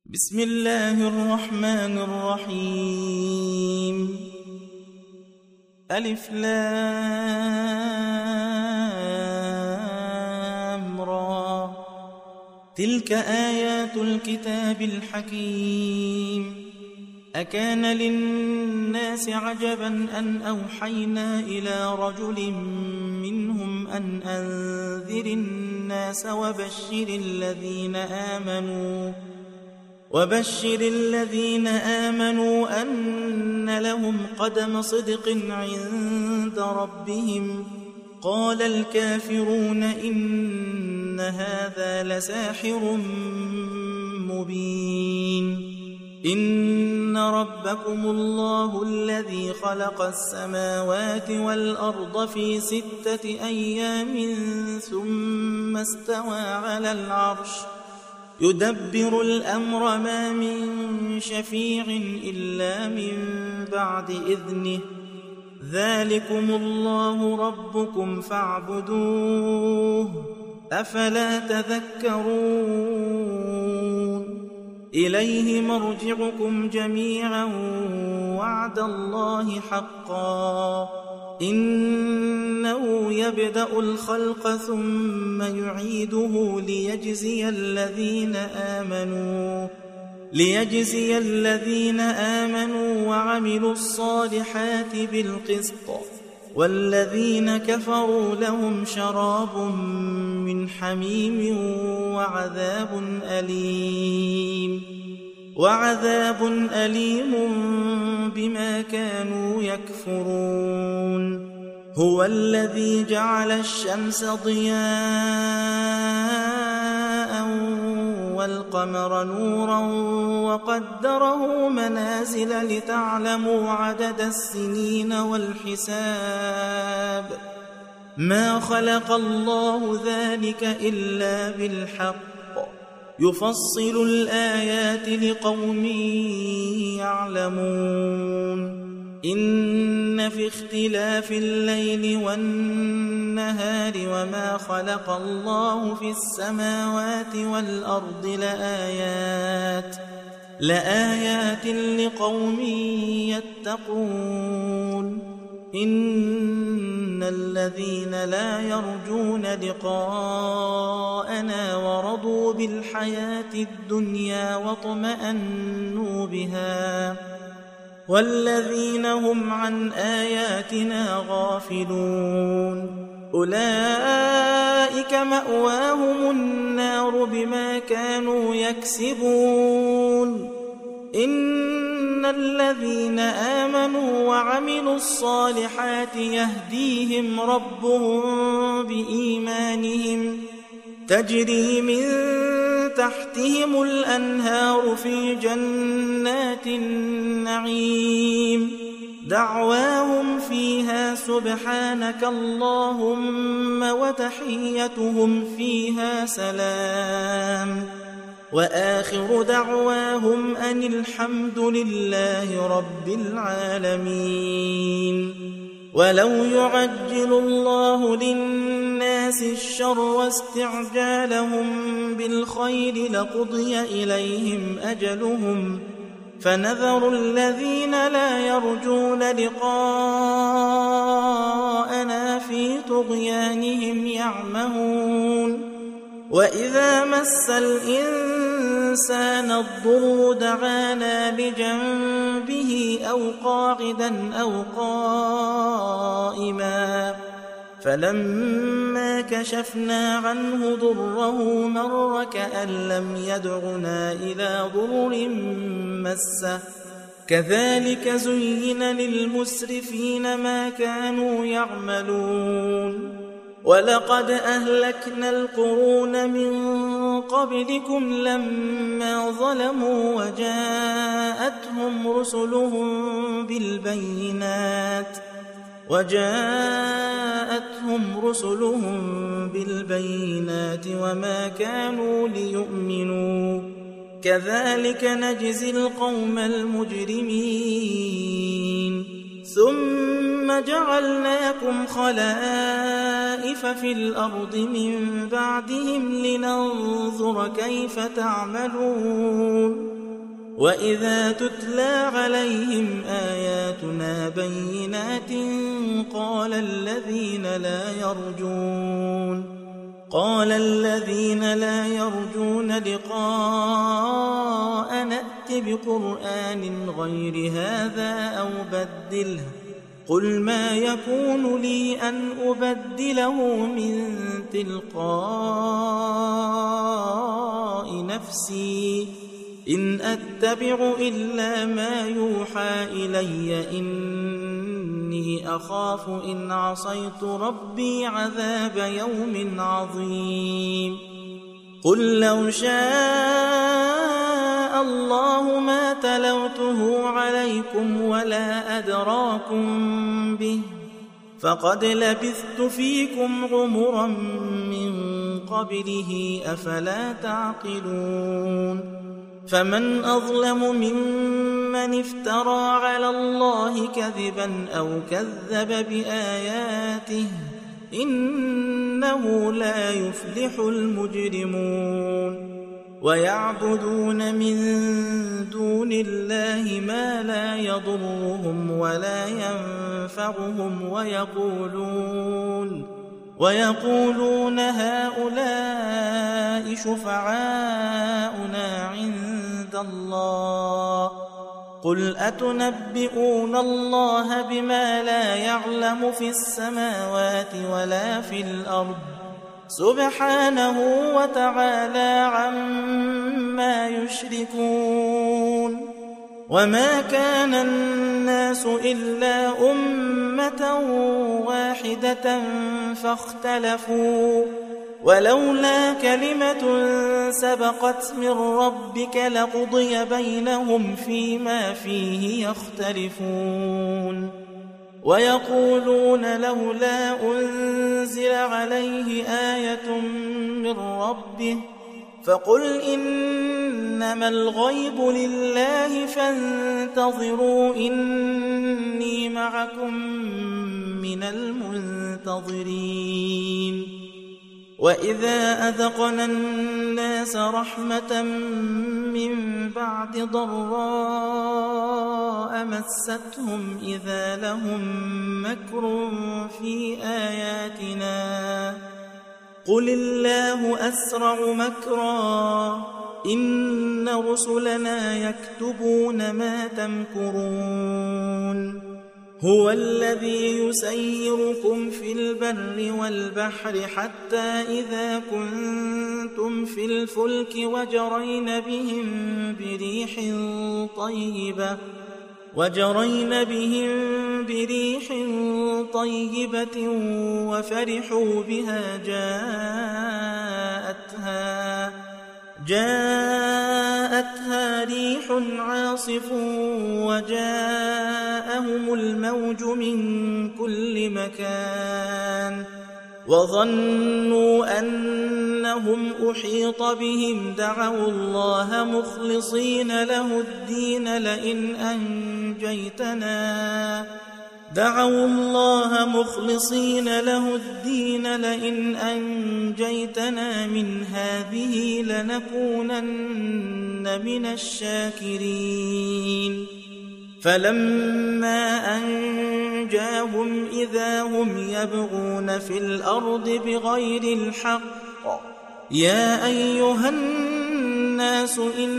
بسم الله الرحمن الرحيم. ألف لام را. تلك آيات الكتاب الحكيم. أكان للناس عجبا أن أوحينا إلى رجل منهم أن أنذر الناس وبشر الذين آمنوا أن لهم قدم صدق عند ربهم. قال الكافرون إن هذا لساحر مبين. إن ربكم الله الذي خلق السماوات والأرض في 6 أيام ثم استوى على العرش يدبر الأمر ما من شفيع إلا من بعد إذنه. ذلكم الله ربكم فاعبدوه أفلا تذكرون. إليه مرجعكم جميعا وعد الله حقا إنه يبدأ الخلق ثم يعيده ليجزي الذين آمنوا وعملوا الصالحات بالقسط والذين كفروا لهم شراب من حميم وعذاب أليم بما كانوا يكفرون. هو الذي جعل الشمس ضياء والقمر نورا وقدره منازل لتعلموا عدد السنين والحساب. ما خلق الله ذلك إلا بالحق يفصل الآيات لقوم يعلمون. إن في اختلاف الليل والنهار وما خلق الله في السماوات والأرض لآيات لقوم يتقون. إن الذين لا يرجون لقاءنا ورضوا بالحياة الدنيا واطمأنوا بها والذين هم عن آياتنا غافلون أولئك مأواهم النار بما كانوا يكسبون. إن الذين آمنوا وعملوا الصالحات يهديهم ربهم بإيمانهم تجري من تحتهم الأنهار في جنات النعيم. دعواهم فيها سبحانك اللهم وتحيتهم فيها سلام وآخر دعواهم أن الحمد لله رب العالمين. ولو يعجل الله للناس الشر واستعجالهم بالخير لقضي إليهم أجلهم فنذر الذين لا يرجون لقاءنا في طغيانهم يعمهون. وإذا مس الإنسان الضر دعانا لجنبه أو قاعدا أو قائما فلما كشفنا عنه ضره مر كأن لم يدعنا إلى ضر مسه. كذلك زين للمسرفين ما كانوا يعملون. ولقد أهلكنا القرون من قبلكم لما ظلموا وجاءتهم رسلهم بالبينات وما كانوا ليؤمنوا. كذلك نجزي القوم المجرمين. ثم جعلناكم خلائف في الأرض من بعدهم لننظر كيف تعملون وإذا تتلى عليهم آياتنا بينات قال الذين لا يرجون لقاء نأت بقرآن غير هذا أو بدله قل ما يكون لي أن أبدله من تلقاء نفسي إن أتبع إلا ما يوحى إلي إني أخاف إن عصيت ربي عذاب يوم عظيم قل لو شاء الله ما تلوته عليكم ولا أدراكم به فقد لبثت فيكم عمرا من قبله أفلا تعقلون فمن أظلم ممن افترى على الله كذبا أو كذب بآياته إنه لا يفلح المجرمون ويعبدون من دون الله ما لا يضرهم ولا ينفعهم ويقولون هؤلاء شفعاؤنا عند الله قل أتنبئون الله بما لا يعلم في السماوات ولا في الأرض سبحانه وتعالى عما يشركون وما كان الناس إلا أمة واحدة فاختلفوا ولولا كلمة سبقت من ربك لقضي بينهم فيما فيه يختلفون ويقولون لولا أنزل عليه آية من ربه فقل إنما الغيب لله فانتظروا إني معكم من المنتظرين وإذا أذقنا الناس رحمة من بعد ضراء مستهم إذا لهم مكر في آياتنا قل الله أسرع مكرا إن رسلنا يكتبون ما تمكرون هو الذي يسيركم في البر والبحر حتى إذا كنتم في الفلك وجرين بهم بريح طيبة وفرحوا بها جاءتها ريح عاصف وجاءهم الموج من كل مكان وظنوا أنهم أحيط بهم دعوا الله مخلصين له الدين لئن أنجيتنا من هذه لنكونن من الشاكرين فلما أنجاهم إذا هم يبغون في الأرض بغير الحق يا أيها الناس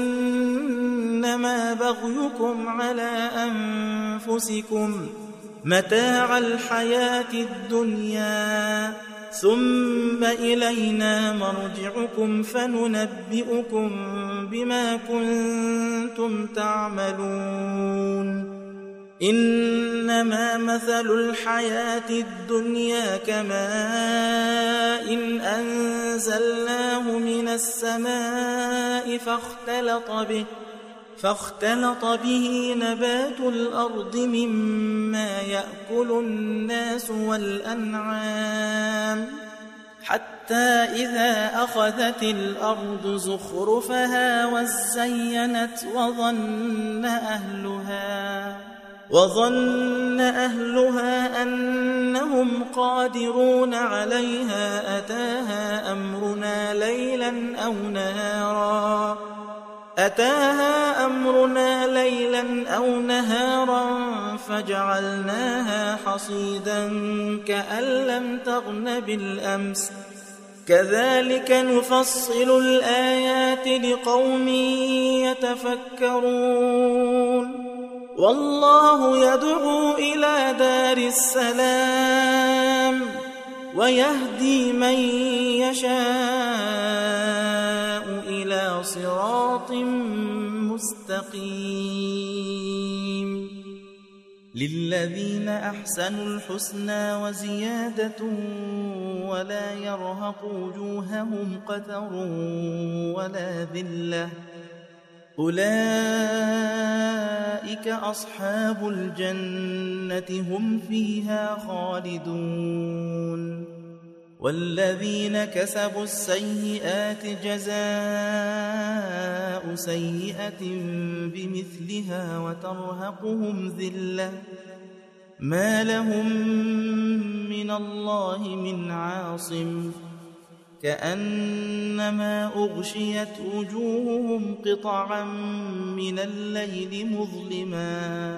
إنما بغيكم على أنفسكم متاع الحياة الدنيا ثم إلينا مرجعكم فننبئكم بما كنتم تعملون إنما مثل الحياة الدنيا كماء أنزلناه من السماء فاختلط به نبات الأرض مما يأكل الناس والأنعام حتى إذا أخذت الأرض زخرفها وزينت وظن أهلها أنهم قادرون عليها أتاها أمرنا ليلا أو نهارا فجعلناها حصيدا كأن لم تغن بالأمس كذلك نفصل الآيات لقوم يتفكرون والله يدعو إلى دار السلام ويهدي من يشاء إلى صراط مستقيم للذين أحسنوا الحسنى وزيادة ولا يرهق وجوههم قتر ولا ذلة أولئك أصحاب الجنة هم فيها خالدون والذين كسبوا السيئات جزاء سيئة بمثلها وترهقهم ذلة ما لهم من الله من عاصم كأنما أغشيت وجوههم قطعا من الليل مظلما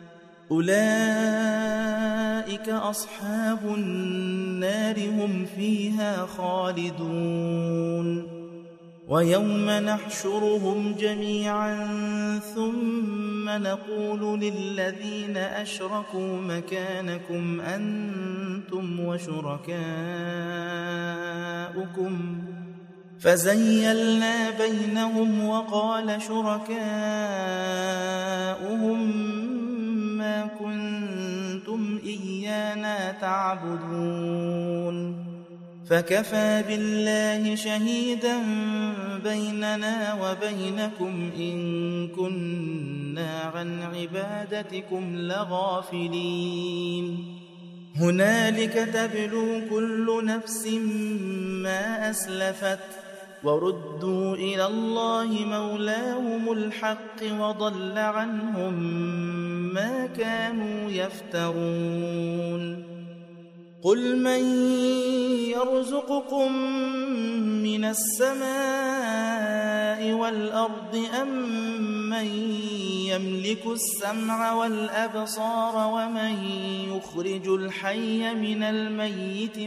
أولئك أصحاب النار هم فيها خالدون ويوم نحشرهم جميعا ثم نقول للذين أشركوا مكانكم أنتم وشركاؤكم فزيلنا بينهم وقال شركاؤهم ما كنتم إيانا تعبدون فكفى بالله شهيدا بيننا وبينكم إن كنا عن عبادتكم لغافلين هنالك تبلو كل نفس ما أسلفت وردوا إلى الله مولاهم الحق وضل عنهم ما كانوا يفترون قل من يرزقكم من السماء والأرض أم من يملك السمع والأبصار ومن يخرج الحي من الميت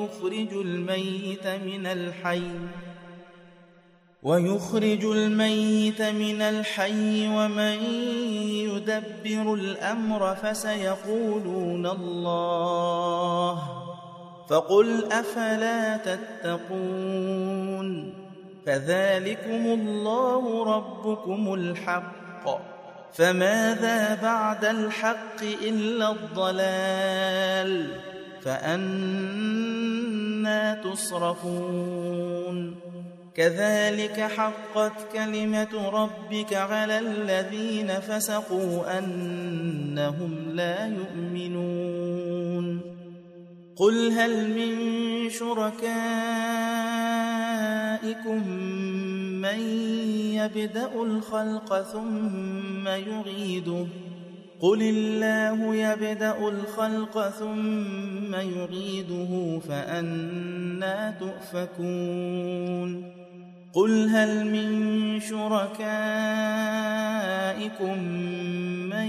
ويخرج الميت من الحي ومن يدبر الأمر فسيقولون الله فقل أفلا تتقون فذلكم الله ربكم الحق فماذا بعد الحق إلا الضلال فأنى تصرفون كذلك حقت كلمة ربك على الذين فسقوا أنهم لا يؤمنون قل هل من شركائكم من يبدأ الخلق ثم يعيده قل الله يبدأ الخلق ثم يعيده فأنى تؤفكون قل هل من شركائكم من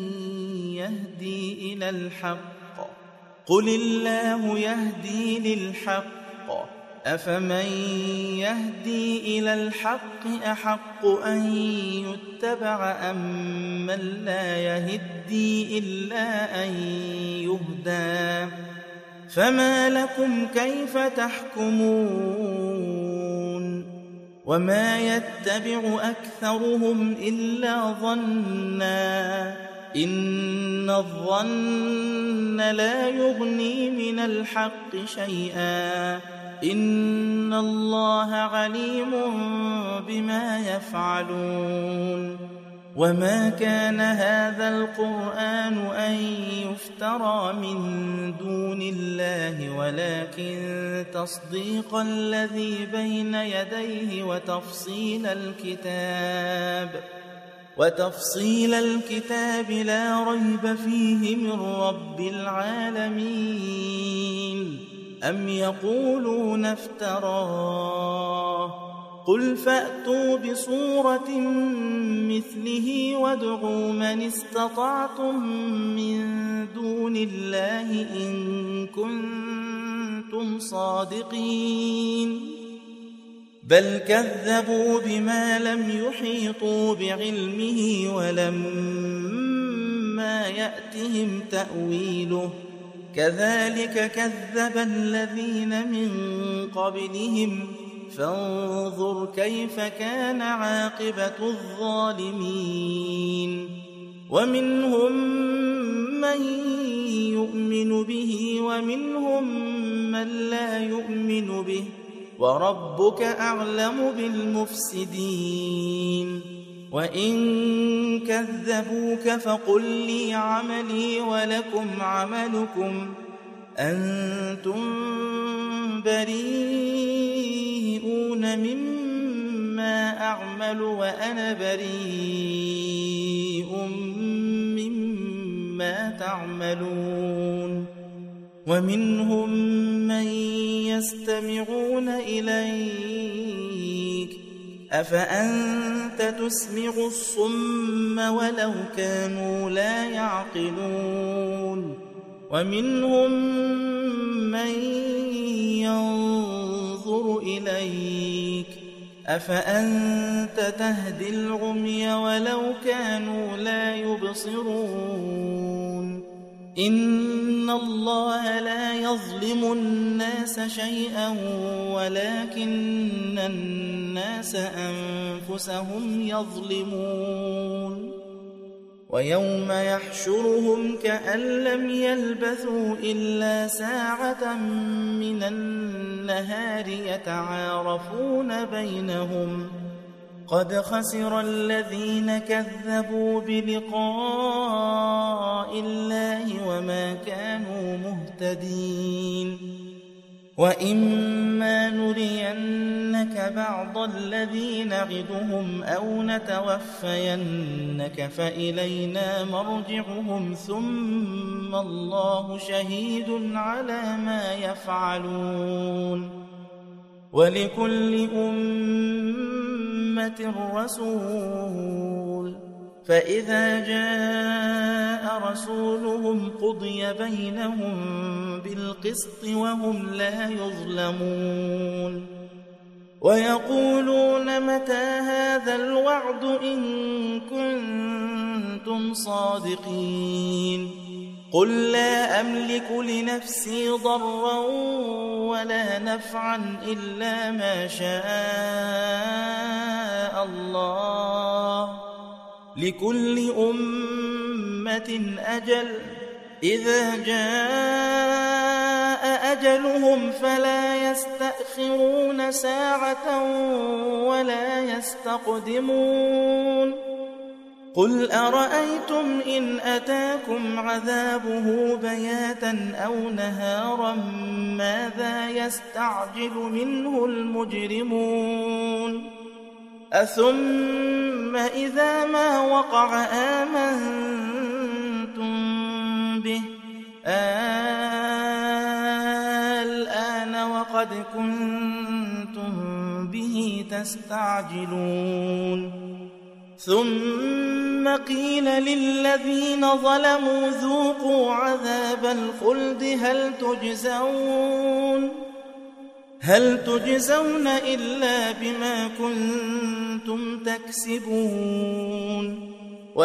يهدي إلى الحق قل الله يهدي للحق أفمن يهدي إلى الحق أحق أن يتبع أم من لا يهدي إلا أن يهدى فما لكم كيف تحكمون وما يتبع أكثرهم إلا ظنا إن الظن لا يغني من الحق شيئا إن الله عليم بما يفعلون وما كان هذا القرآن أن يفترى من دون الله ولكن تصديق الذي بين يديه وتفصيل الكتاب وتفصيل الكتاب لا ريب فيه من رب العالمين. أم يقولون افتراه قل فأتوا بصورة مثله وادعوا من استطعتم من دون الله إن كنتم صادقين. بل كذبوا بما لم يحيطوا بعلمه ولما يأتهم تأويله كذلك كذب الذين من قبلهم فانظر كيف كان عاقبة الظالمين. ومنهم من يؤمن به ومنهم من لا يؤمن به وربك أعلم بالمفسدين. وإن كذبوك فقل لي عملي ولكم عملكم أنتم بريئون مما أعمل وأنا بريء مما تعملون. ومنهم من يستمعون إليك أفأنت تسمع الصم ولو كانوا لا يعقلون. ومنهم من ينظر إليك أفأنت تهدي العمي ولو كانوا لا يبصرون. إن الله لا يظلم الناس شيئا ولكن الناس أنفسهم يظلمون. ويوم يحشرهم كأن لم يلبثوا إلا ساعة من النهار يتعارفون بينهم قد خسر الذين كذبوا بلقاء الله وما كانوا مهتدين. وإما نرينك بعض الذي نعدهم أو نتوفينك فإلينا مرجعهم ثم الله شهيد على ما يفعلون. ولكل أمة رسول فإذا جاء رسولهم قضي بينهم بالقسط وهم لا يظلمون. ويقولون متى هذا الوعد إن كنتم صادقين. قل لا أملك لنفسي ضرا ولا نفعا إلا ما شاء الله لكل أمة أجل إذا جاء أجلهم فلا يستأخرون ساعة ولا يستقدمون. قل أرأيتم إن أتاكم عذابه بياتا أو نهارا ماذا يستعجل منه المجرمون. أثم إذا ما وقع آمنتم به الآن وقد كنتم به تستعجلون. ثم قيل للذين ظلموا ذوقوا عذاب الخلد هل تجزون إلا بما كنتم تكسبون.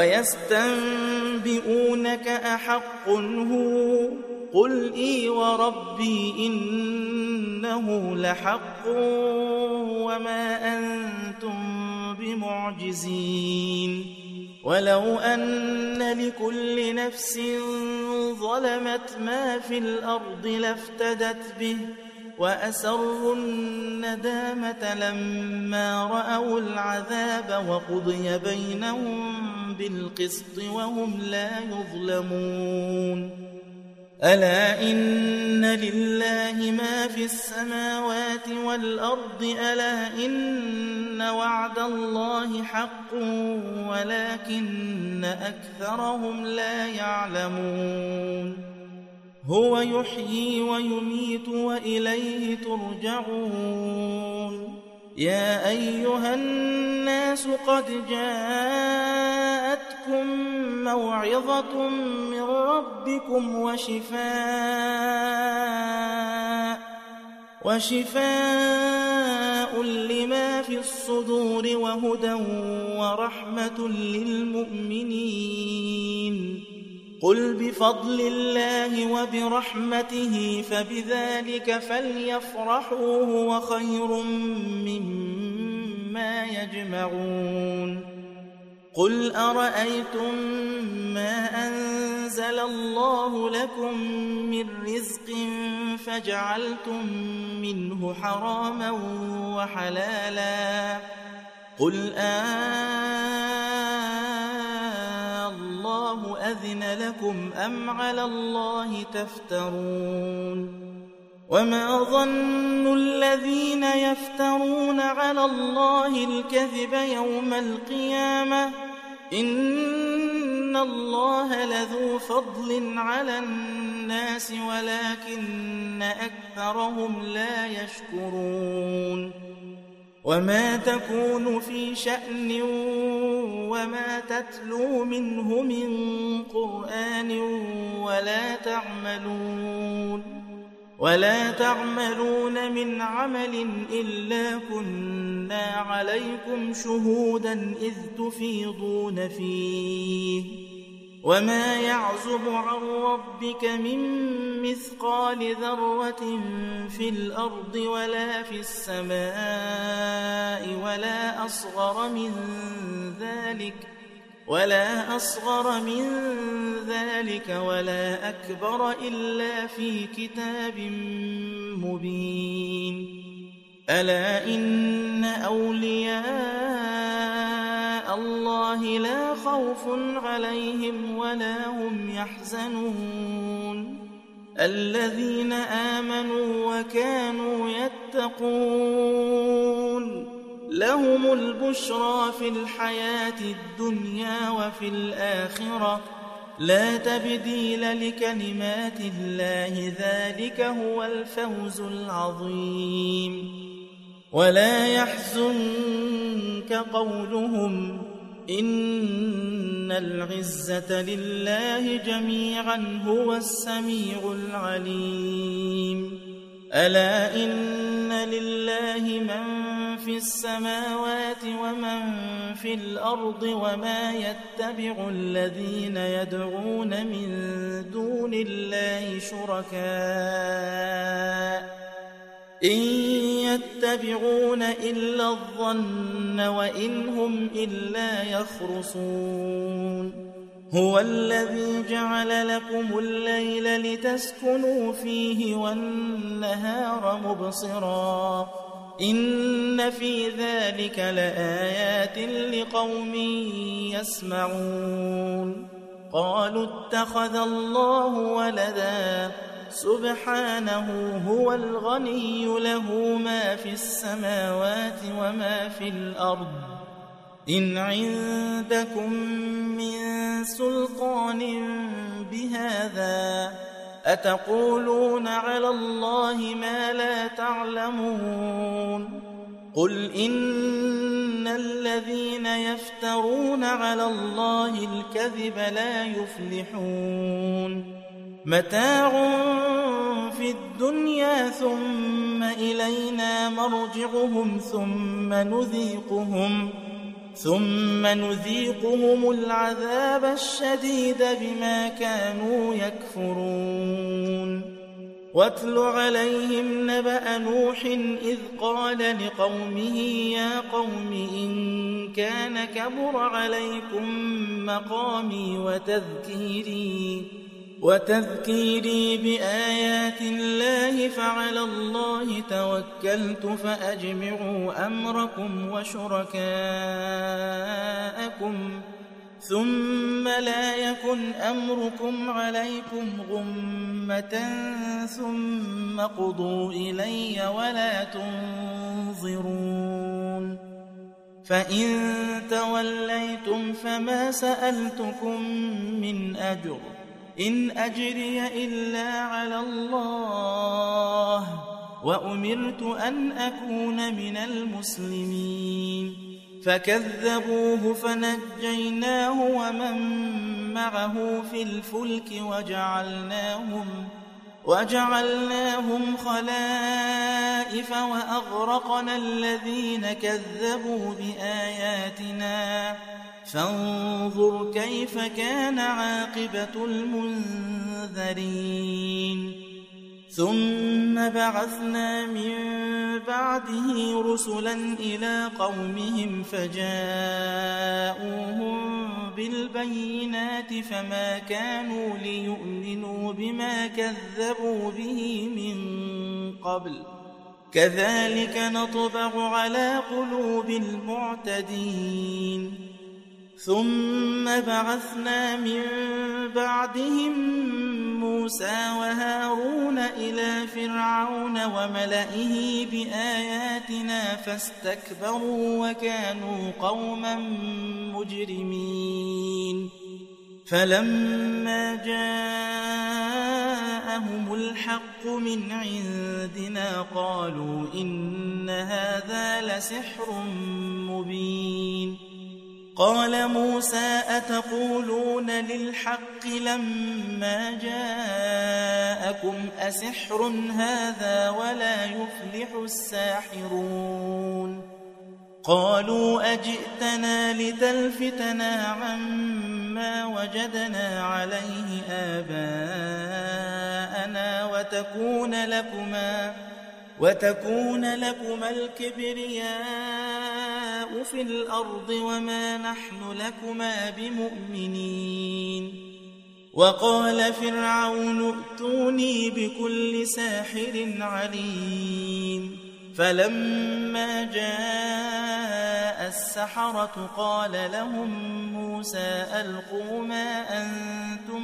ويستنبئونك أحق هو قل إي وربي إنه لحق وما أنتم بمعجزين. ولو أن لكل نفس ظلمت ما في الأرض لافتدت به وأسروا الندامة لما رأوا العذاب وقضي بينهم بالقسط وهم لا يظلمون. ألا إن لله ما في السماوات والأرض ألا إن وعد الله حق ولكن أكثرهم لا يعلمون هو يحيي ويميت وإليه ترجعون يا أيها الناس قد جاءتكم موعظة من ربكم وشفاء لما في الصدور وهدى ورحمة للمؤمنين قل بفضل الله وبرحمته فبذلك فليفرحوا هو خير مما يجمعون قل أرأيتم ما أنزل الله لكم من رزق فجعلتم منه حراما وحلالا قل الله أذن لكم أم على الله تفترون وما ظن الذين يفترون على الله الكذب يوم القيامة إن الله لذو فضل على الناس ولكن أكثرهم لا يشكرون وما تكون في شأن وما تتلو منه من قرآن ولا تعملون من عمل إلا كنا عليكم شهودا إذ تفيضون فيه وما يعزب عن ربك من مثقال ذرة في الأرض ولا في السماء ولا أصغر من ذلك ولا أكبر إلا في كتاب مبين ألا إن أولياء الله لا خوف عليهم ولا هم يحزنون الذين آمنوا وكانوا يتقون لهم البشرى في الحياة الدنيا وفي الآخرة لا تبديل لكلمات الله ذلك هو الفوز العظيم ولا يحزنك قولهم إن العزة لله جميعا هو السميع العليم ألا إن لله من في السماوات ومن في الأرض وما يتبع الذين يدعون من دون الله شركاء إن يتبعون إلا الظن وإن هم إلا يخرصون هو الذي جعل لكم الليل لتسكنوا فيه والنهار مبصرا إن في ذلك لآيات لقوم يسمعون قالوا اتخذ الله ولدا سبحانه هو الغني له ما في السماوات وما في الأرض إن عندكم من سلطان بهذا أتقولون على الله ما لا تعلمون قل إن الذين يفترون على الله الكذب لا يفلحون متاع في الدنيا ثم إلينا مرجعهم ثم نذيقهم العذاب الشديد بما كانوا يكفرون واتل عليهم نبأ نوح إذ قال لقومه يا قوم إن كان كبر عليكم مقامي وتذكيري بآيات الله فعلى الله توكلت ثم لا يكن أمركم عليكم غمة ثم قضوا إلي ولا تنظرون فإن توليتم فما سألتكم من أجر إن أجري إلا على الله وأمرت أن أكون من المسلمين فكذبوه فنجيناه ومن معه في الفلك وجعلناهم خلائف وأغرقنا الذين كذبوا بآياتنا فانظر كيف كان عاقبة المنذرين ثم بعثنا من بعده رسلا إلى قومهم فجاءوهم بالبينات فما كانوا ليؤمنوا بما كذبوا به من قبل كذلك نطبع على قلوب المعتدين ثم بعثنا من بعدهم موسى وهارون إلى فرعون وملئه بآياتنا فاستكبروا وكانوا قوما مجرمين فلما جاءهم الحق من عندنا قالوا إن هذا لسحر مبين قال موسى أتقولون للحق لما جاءكم أسحر هذا ولا يفلح الساحرون قالوا أجئتنا لتلفتنا عما وجدنا عليه آباءنا وتكون لكما الكبرياء في الأرض وما نحن لكما بمؤمنين وقال فرعون ائتوني بكل ساحر عليم فلما جاء السحرة قال لهم موسى ألقوا ما أنتم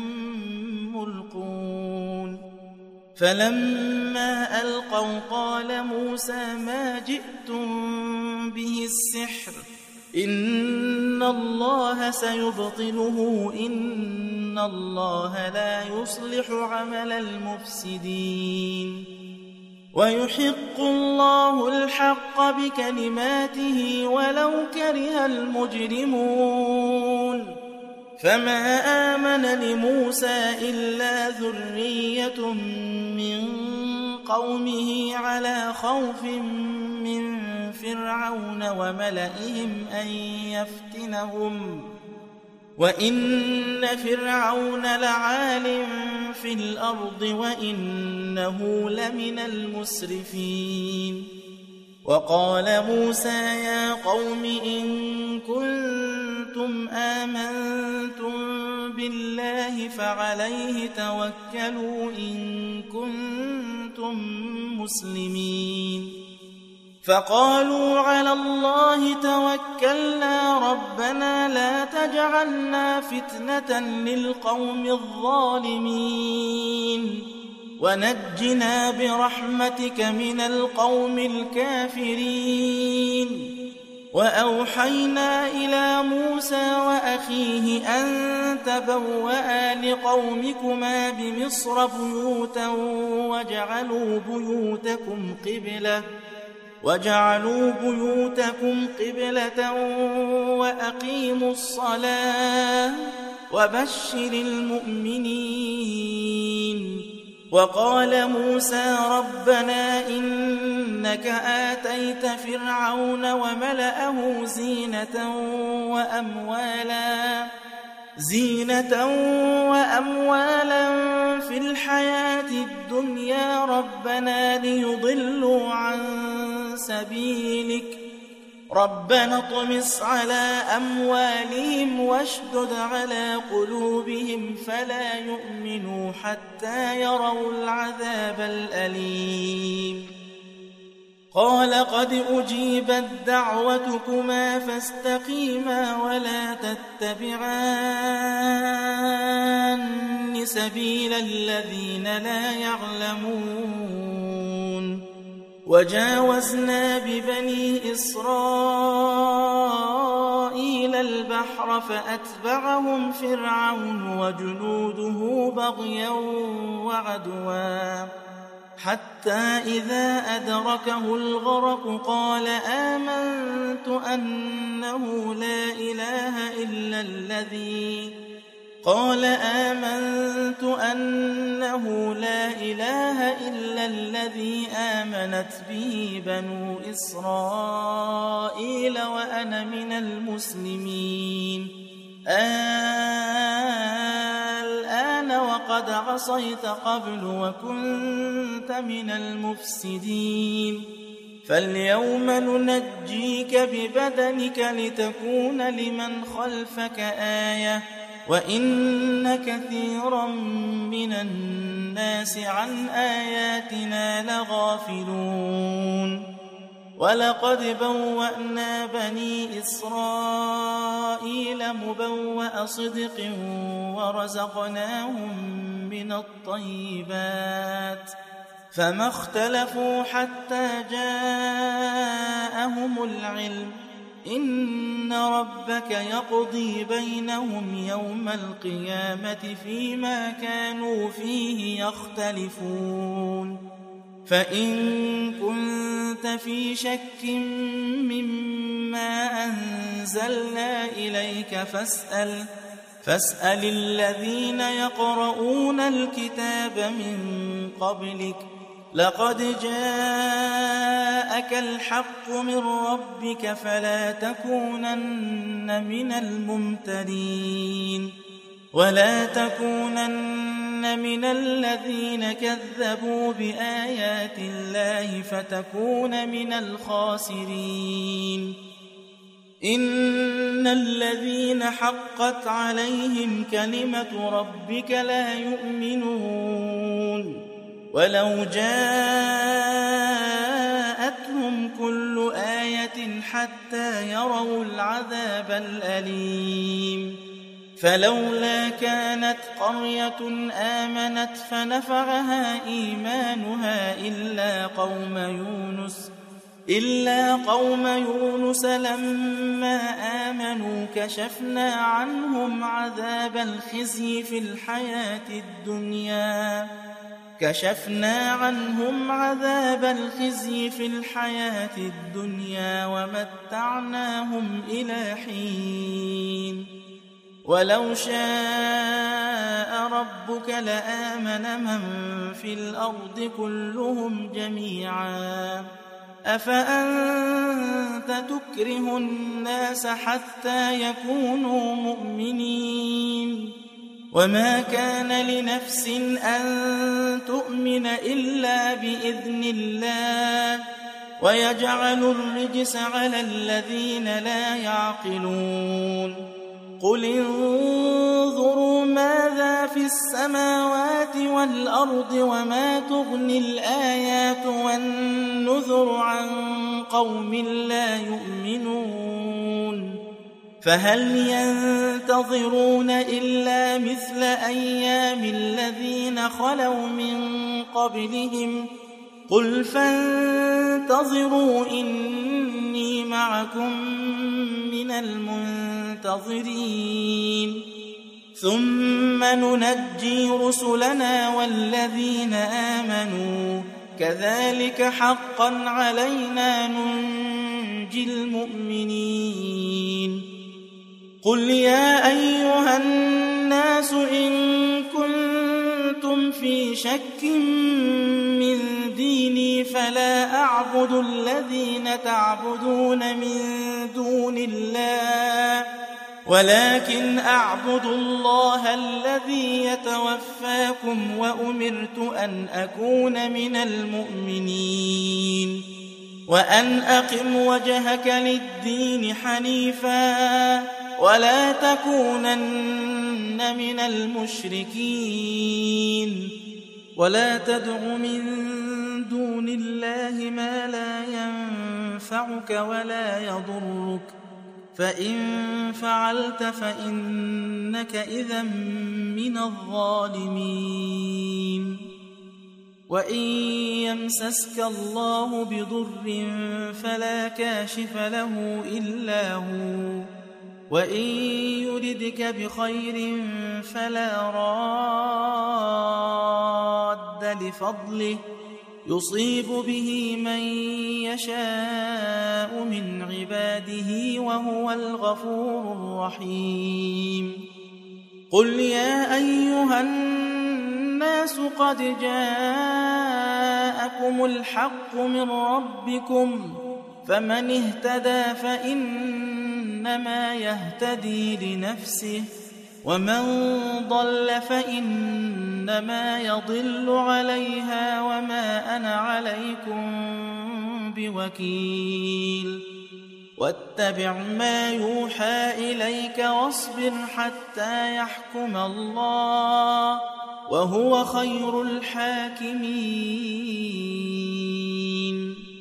ملقون فلما ألقوا قال موسى ما جئتم به السحر إن الله سيبطله إن الله لا يصلح عمل المفسدين ويحق الله الحق بكلماته ولو كره المجرمون فما آمن لموسى إلا ذرية من قومه على خوف من فرعون وملئهم أن يفتنهم وإن فرعون لعال في الأرض وإنه لمن المسرفين وقال موسى يا قوم إن كنتم آمنتم بالله فعليه توكلوا إن كنتم مسلمين فقالوا على الله توكلنا ربنا لا تجعلنا فتنة للقوم الظالمين ونجنا برحمتك من القوم الكافرين وأوحينا إلى موسى وأخيه أن تبوأ لقومكما بمصر بيوتا وجعلوا بيوتكم قبلة وأقيموا الصلاة وبشر المؤمنين وقال موسى ربنا إنك آتيت فرعون وملأه زينة وأموالا في الحياة الدنيا ربنا ليضلوا عن سبيلك ربنا اطمس على أموالهم واشدد على قلوبهم فلا يؤمنوا حتى يروا العذاب الأليم قال قد أجيبت دعوتكما فاستقيما ولا تتبعان سبيل الذين لا يعلمون وجاوزنا ببني إسرائيل البحر فأتبعهم فرعون وجنوده بغيا وعدوا حتى إذا أدركه الغرق قال آمنت أنه لا إله إلا الذي آمنت به بنو إسرائيل وأنا من المسلمين الآن وقد عصيت قبل وكنت من المفسدين فاليوم ننجيك ببدنك لتكون لمن خلفك آية وإن كثيرا من الناس عن آياتنا لغافلون ولقد بوأنا بني إسرائيل مبوأ صدق ورزقناهم من الطيبات فما اختلفوا حتى جاءهم العلم إن ربك يقضي بينهم يوم القيامة فيما كانوا فيه يختلفون فإن كنت في شك مما أنزلنا إليك فاسأل الذين يقرؤون الكتاب من قبلك لقد جاءك الحق من ربك فلا تكونن من الممترين ولا تكونن من الذين كذبوا بآيات الله فتكون من الخاسرين إن الذين حقت عليهم كلمة ربك لا يؤمنون ولو جاءتهم كل آية حتى يروا العذاب الأليم فلولا كانت قرية آمنت فنفعها إيمانها إلا قوم يونس لما آمنوا كشفنا عنهم عذاب الخزي في الحياة الدنيا ومتعناهم إلى حين ولو شاء ربك لآمن من في الأرض كلهم جميعا أفأنت تكره الناس حتى يكونوا مؤمنين وما كان لنفس أن تؤمن إلا بإذن الله ويجعل الرجس على الذين لا يعقلون قل انظروا ماذا في السماوات والأرض وما تغني الآيات والنذر عن قوم لا يؤمنون فهل ينتظرون إلا مثل أيام الذين خلوا من قبلهم قل فانتظروا إني معكم من المنتظرين ثم ننجي رسلنا والذين آمنوا كذلك حقا علينا ننجي المؤمنين قل يا أيها الناس إن كنتم في شك من ديني فلا أعبد الذين تعبدون من دون الله ولكن أعبد الله الذي يتوفاكم وأمرت أن أكون من المؤمنين وأن أقم وجهك للدين حنيفا ولا تكونن من المشركين ولا تدع من دون الله ما لا ينفعك ولا يضرك فإن فعلت فإنك إذا من الظالمين وإن يمسسك الله بضر فلا كاشف له إلا هو وإن يردك بخير فلا راد لفضله يصيب به من يشاء من عباده وهو الغفور الرحيم قل يا أيها الناس قد جاءكم الحق من ربكم فمن اهتدى فإنما يهتدي لنفسه ومن ضل فإنما يضل عليها وما أنا عليكم بوكيل واتبع ما يوحى إليك واصبر حتى يحكم الله وهو خير الحاكمين